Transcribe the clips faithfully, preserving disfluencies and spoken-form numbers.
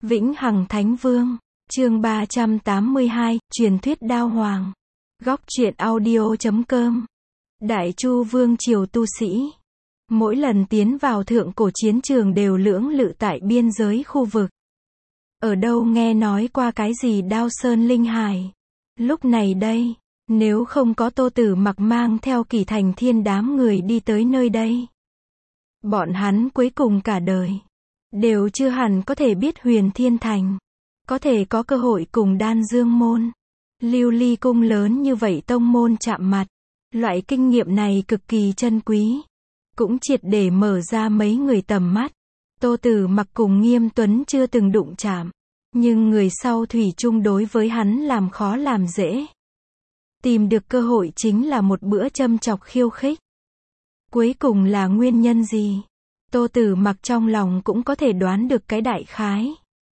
Vĩnh Hằng Thánh Vương, chương ba trăm tám mươi hai, truyền thuyết Đao Hoàng. Góc truyện audio chấm com. Đại Chu vương triều tu sĩ, mỗi lần tiến vào thượng cổ chiến trường đều lưỡng lự tại biên giới khu vực. Ở đâu nghe nói qua cái gì Đao Sơn Linh Hải. Lúc này đây, nếu không có Tô Tử Mặc mang theo Kỳ Thành Thiên đám người đi tới nơi đây, bọn hắn cuối cùng cả đời đều chưa hẳn có thể biết Huyền Thiên Thành, có thể có cơ hội cùng Đan Dương môn, Lưu Ly cung lớn như vậy tông môn chạm mặt. Loại kinh nghiệm này cực kỳ chân quý, cũng triệt để mở ra mấy người tầm mắt. Tô Tử Mặc cùng Nghiêm Tuấn chưa từng đụng chạm, nhưng người sau thủy chung đối với hắn làm khó làm dễ. Tìm được cơ hội chính là một bữa châm chọc khiêu khích. Cuối cùng là nguyên nhân gì? Tô Tử Mặc trong lòng cũng có thể đoán được cái đại khái.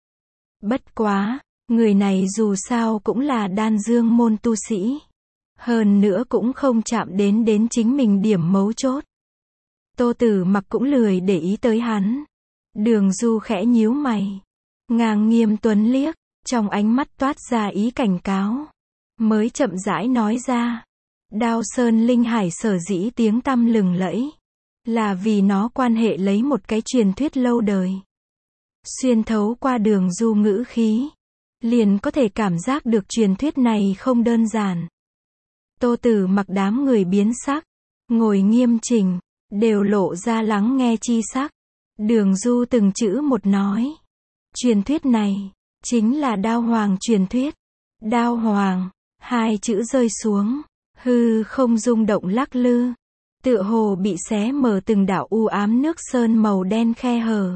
Bất quá, người này dù sao cũng là Đan Dương môn tu sĩ. Hơn nữa cũng không chạm đến đến chính mình điểm mấu chốt. Tô Tử Mặc cũng lười để ý tới hắn. Đường Du khẽ nhíu mày, ngang Nghiêm Tuấn liếc, trong ánh mắt toát ra ý cảnh cáo. Mới chậm rãi nói ra, Đao Sơn Linh Hải sở dĩ tiếng tăm lừng lẫy, là vì nó quan hệ lấy một cái truyền thuyết lâu đời. Xuyên thấu qua Đường Du ngữ khí, liền có thể cảm giác được truyền thuyết này không đơn giản. Tô Tử Mặc đám người biến sắc, ngồi nghiêm chỉnh, đều lộ ra lắng nghe chi sắc. Đường Du từng chữ một nói, truyền thuyết này chính là Đao Hoàng truyền thuyết. Đao Hoàng, hai chữ rơi xuống, hư không rung động lắc lư, tựa hồ bị xé mở từng đạo u ám nước sơn màu đen khe hở.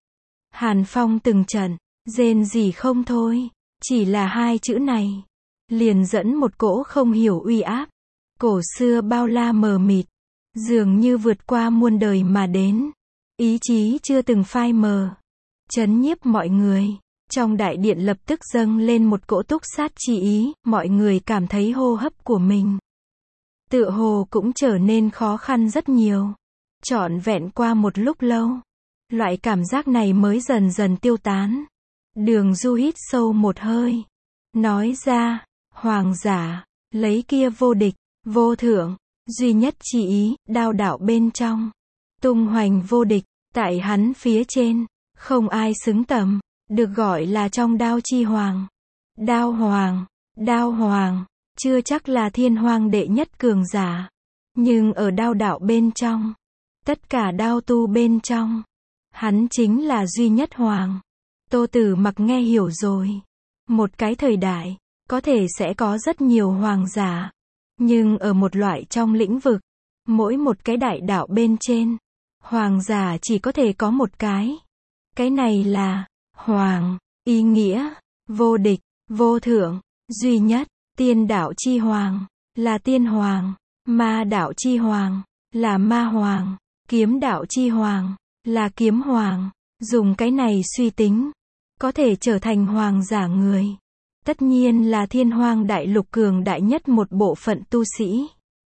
Hàn phong từng trận, rên rỉ không thôi, chỉ là hai chữ này, liền dẫn một cỗ không hiểu uy áp, cổ xưa bao la mờ mịt, dường như vượt qua muôn đời mà đến, ý chí chưa từng phai mờ, chấn nhiếp mọi người. Trong đại điện lập tức dâng lên một cỗ túc sát chi ý, mọi người cảm thấy hô hấp của mình tựa hồ cũng trở nên khó khăn rất nhiều. Trọn vẹn qua một lúc lâu, loại cảm giác này mới dần dần tiêu tán. Đường Du hít sâu một hơi, nói ra, hoàng giả, lấy kia vô địch, vô thượng, duy nhất chi ý, đao đạo bên trong, tung hoành vô địch, tại hắn phía trên, không ai xứng tầm, được gọi là trong đao chi hoàng. Đao hoàng, đao hoàng, chưa chắc là thiên hoàng đệ nhất cường giả, nhưng ở đao đạo bên trong, tất cả đao tu bên trong, hắn chính là duy nhất hoàng. Tô Tử Mặc nghe hiểu rồi. Một cái thời đại, có thể sẽ có rất nhiều hoàng giả, nhưng ở một loại trong lĩnh vực, mỗi một cái đại đạo bên trên, hoàng giả chỉ có thể có một cái. Cái này là hoàng, ý nghĩa vô địch, vô thượng, duy nhất. Tiên đạo chi hoàng là tiên hoàng, ma đạo chi hoàng là ma hoàng, kiếm đạo chi hoàng là kiếm hoàng. Dùng cái này suy tính, có thể trở thành hoàng giả người, tất nhiên là thiên hoang đại lục cường đại nhất một bộ phận tu sĩ.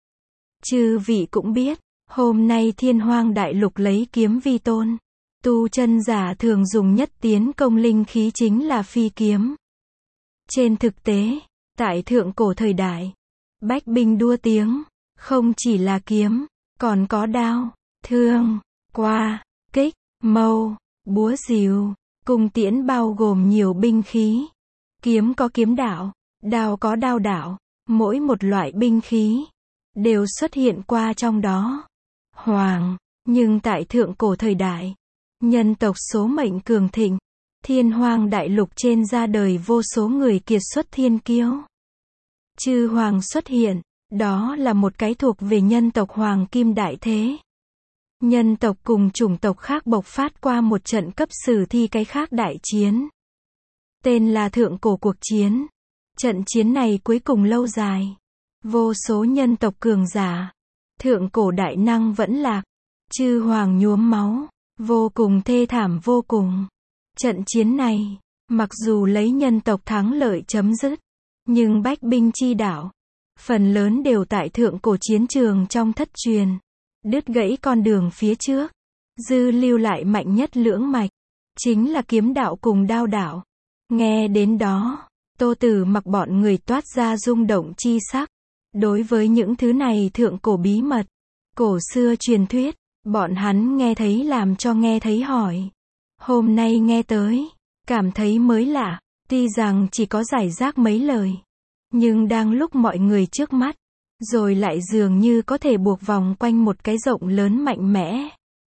Chư vị cũng biết, hôm nay thiên hoang đại lục lấy kiếm vi tôn, tu chân giả thường dùng nhất tiến công linh khí chính là phi kiếm. Trên thực tế, tại thượng cổ thời đại, bách binh đua tiếng, không chỉ là kiếm, còn có đao, thương, qua, kích, mâu, búa rìu, cung tiễn bao gồm nhiều binh khí. Kiếm có kiếm đạo, đao có đao đạo, mỗi một loại binh khí đều xuất hiện qua trong đó. Hoàng, nhưng tại thượng cổ thời đại, nhân tộc số mệnh cường thịnh, thiên hoang đại lục trên ra đời vô số người kiệt xuất thiên kiêu. Chư hoàng xuất hiện, đó là một cái thuộc về nhân tộc hoàng kim đại thế. Nhân tộc cùng chủng tộc khác bộc phát qua một trận cấp sử thi cái khác đại chiến. Tên là thượng cổ cuộc chiến. Trận chiến này cuối cùng lâu dài. Vô số nhân tộc cường giả, thượng cổ đại năng vẫn lạc. Chư hoàng nhuốm máu, vô cùng thê thảm vô cùng. Trận chiến này, mặc dù lấy nhân tộc thắng lợi chấm dứt, nhưng bách binh chi đạo, phần lớn đều tại thượng cổ chiến trường trong thất truyền, đứt gãy con đường phía trước, dư lưu lại mạnh nhất lưỡng mạch. chính là kiếm đạo cùng đao đạo. Nghe đến đó, Tô Tử Mặc bọn người toát ra rung động chi sắc. Đối với những thứ này thượng cổ bí mật, cổ xưa truyền thuyết, bọn hắn nghe thấy làm cho nghe thấy hỏi. Hôm nay nghe tới, cảm thấy mới lạ, tuy rằng chỉ có giải rác mấy lời. Nhưng đang lúc mọi người trước mắt, rồi lại dường như có thể buộc vòng quanh một cái rộng lớn mạnh mẽ.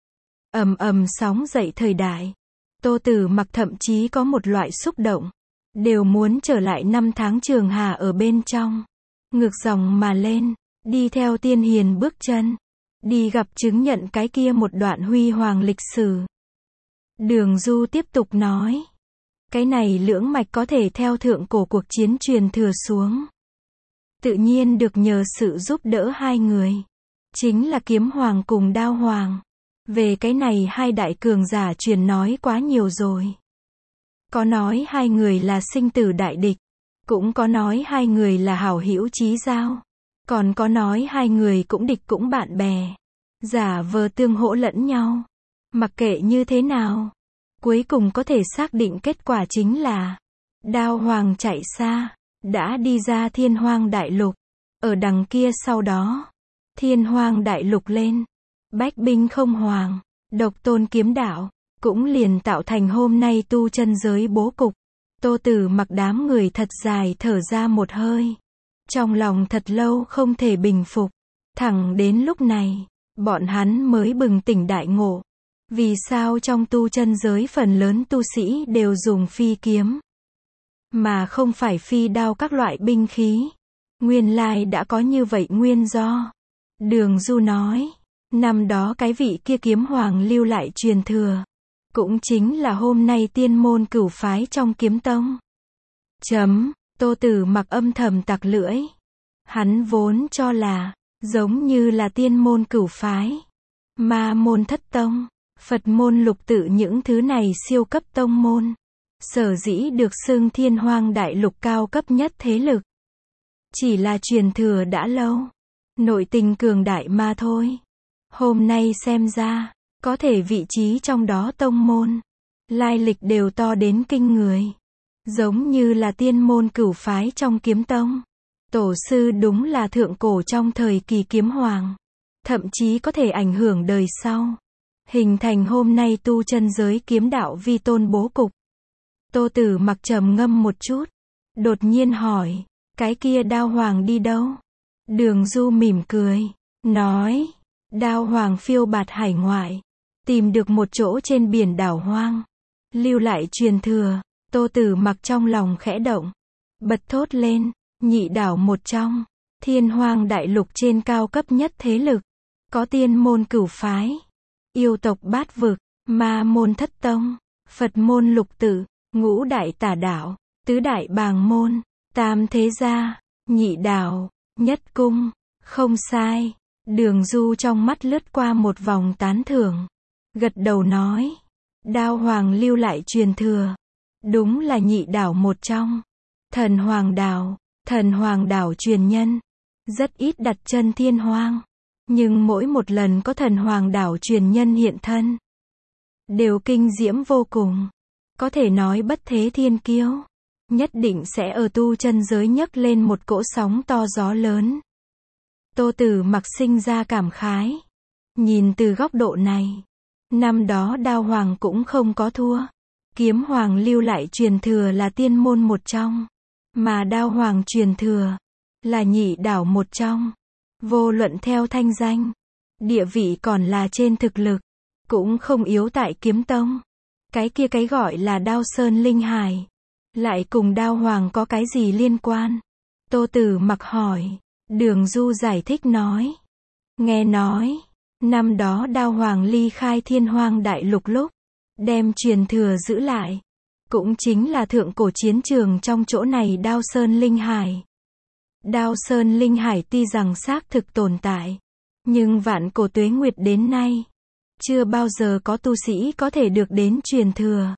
Ầm ầm sóng dậy thời đại. Tô Tử Mặc thậm chí có một loại xúc động. Đều muốn trở lại năm tháng trường hà ở bên trong. Ngược dòng mà lên, đi theo tiên hiền bước chân. Đi gặp chứng nhận cái kia một đoạn huy hoàng lịch sử. Đường Du tiếp tục nói. Cái này lưỡng mạch có thể theo thượng cổ cuộc chiến truyền thừa xuống. Tự nhiên được nhờ sự giúp đỡ hai người. Chính là kiếm hoàng cùng đao hoàng. Về cái này hai đại cường giả truyền nói quá nhiều rồi. Có nói hai người là sinh tử đại địch. Cũng có nói hai người là hảo hữu chí giao. Còn có nói hai người cũng địch cũng bạn bè. Giả vờ tương hỗ lẫn nhau. Mặc kệ như thế nào. Cuối cùng có thể xác định kết quả chính là đao hoàng chạy xa. Đã đi ra thiên hoang đại lục. Ở đằng kia sau đó. Thiên hoang đại lục lên. Bách binh không hoàng. Độc tôn kiếm đạo. Cũng liền tạo thành hôm nay tu chân giới bố cục. Tô Tử Mặc đám người thật dài thở ra một hơi. Trong lòng thật lâu không thể bình phục. Thẳng đến lúc này, bọn hắn mới bừng tỉnh đại ngộ. Vì sao trong tu chân giới phần lớn tu sĩ đều dùng phi kiếm, mà không phải phi đao các loại binh khí. Nguyên lai đã có như vậy nguyên do. Đường Du nói, năm đó cái vị kia kiếm hoàng lưu lại truyền thừa. Cũng chính là hôm nay tiên môn cửu phái trong kiếm tông. Chấm, Tô Tử Mặc âm thầm tặc lưỡi. Hắn vốn cho là, giống như là tiên môn cửu phái, ma môn thất tông, Phật môn lục tự những thứ này siêu cấp tông môn. Sở dĩ được xưng thiên hoang đại lục cao cấp nhất thế lực. Chỉ là truyền thừa đã lâu. Nội tình cường đại mà thôi. Hôm nay xem ra, có thể vị trí trong đó tông môn, lai lịch đều to đến kinh người. Giống như là tiên môn cửu phái trong kiếm tông. Tổ sư đúng là thượng cổ trong thời kỳ kiếm hoàng. Thậm chí có thể ảnh hưởng đời sau. Hình thành hôm nay tu chân giới kiếm đạo vi tôn bố cục. Tô Tử Mặc trầm ngâm một chút. Đột nhiên hỏi, cái kia đao hoàng đi đâu? Đường Du mỉm cười, nói, đao hoàng phiêu bạt hải ngoại. Tìm được một chỗ trên biển đảo hoang. Lưu lại truyền thừa. Tô Tử Mặc trong lòng khẽ động. Bật thốt lên, nhị đảo một trong. Thiên hoang đại lục trên cao cấp nhất thế lực. Có tiên môn cửu phái. Yêu tộc bát vực. Ma môn thất tông. Phật môn lục tự. Ngũ đại tả đảo. Tứ đại bàng môn. Tam thế gia. Nhị đảo. Nhất cung. Không sai. Đường Du trong mắt lướt qua một vòng tán thưởng. Gật đầu nói. Đao hoàng lưu lại truyền thừa. Đúng là nhị đảo một trong. Thần hoàng đảo. Thần hoàng đảo truyền nhân. Rất ít đặt chân thiên hoang. Nhưng mỗi một lần có thần hoàng đảo truyền nhân hiện thân. Đều kinh diễm vô cùng. Có thể nói bất thế thiên kiêu. Nhất định sẽ ở tu chân giới nhấc lên một cỗ sóng to gió lớn. Tô Tử Mặc sinh ra cảm khái. Nhìn từ góc độ này. Năm đó đao hoàng cũng không có thua. Kiếm hoàng lưu lại truyền thừa là tiên môn một trong. Mà đao hoàng truyền thừa là nhị đảo một trong. Vô luận theo thanh danh, địa vị còn là trên thực lực. Cũng không yếu tại kiếm tông. Cái kia cái gọi là đao sơn linh hải. Lại cùng đao hoàng có cái gì liên quan? Tô Tử Mặc hỏi. Đường Du giải thích nói. Nghe nói. Năm đó đao hoàng ly khai thiên hoang đại lục lúc. Đem truyền thừa giữ lại. Cũng chính là thượng cổ chiến trường trong chỗ này đao sơn linh hải. Đao sơn linh hải tuy rằng xác thực tồn tại. Nhưng vạn cổ tuế nguyệt đến nay. Chưa bao giờ có tu sĩ có thể được đến truyền thừa.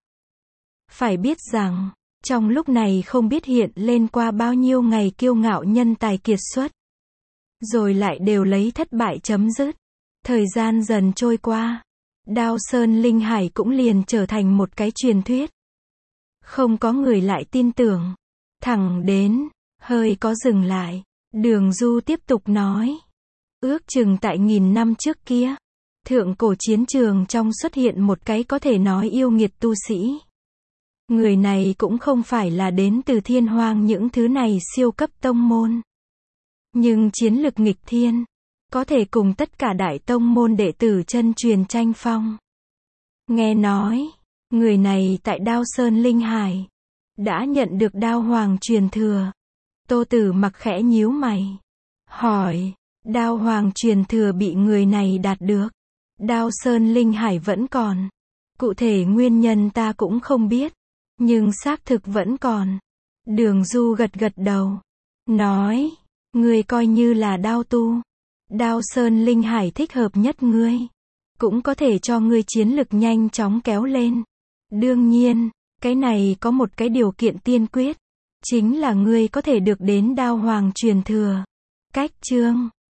Phải biết rằng. Trong lúc này không biết hiện lên qua bao nhiêu ngày kiêu ngạo nhân tài kiệt xuất. Rồi lại đều lấy thất bại chấm dứt. Thời gian dần trôi qua. Đao Sơn Linh Hải cũng liền trở thành một cái truyền thuyết. Không có người lại tin tưởng. Thẳng đến, hơi có dừng lại, Đường Du tiếp tục nói. Ước chừng tại nghìn năm trước kia, thượng cổ chiến trường trong xuất hiện một cái có thể nói yêu nghiệt tu sĩ. Người này cũng không phải là đến từ thiên hoang những thứ này siêu cấp tông môn. Nhưng chiến lực nghịch thiên, có thể cùng tất cả đại tông môn đệ tử chân truyền tranh phong. Nghe nói, người này tại Đao Sơn Linh Hải, đã nhận được Đao Hoàng truyền thừa. Tô Tử Mặc khẽ nhíu mày, hỏi, Đao Hoàng truyền thừa bị người này đạt được, Đao Sơn Linh Hải vẫn còn. Cụ thể nguyên nhân ta cũng không biết, nhưng xác thực vẫn còn. Đường Du gật gật đầu, nói, ngươi coi như là đao tu. Đao Sơn Linh Hải thích hợp nhất ngươi, cũng có thể cho ngươi chiến lực nhanh chóng kéo lên. Đương nhiên, cái này có một cái điều kiện tiên quyết, chính là ngươi có thể được đến Đao Hoàng truyền thừa. Cách chương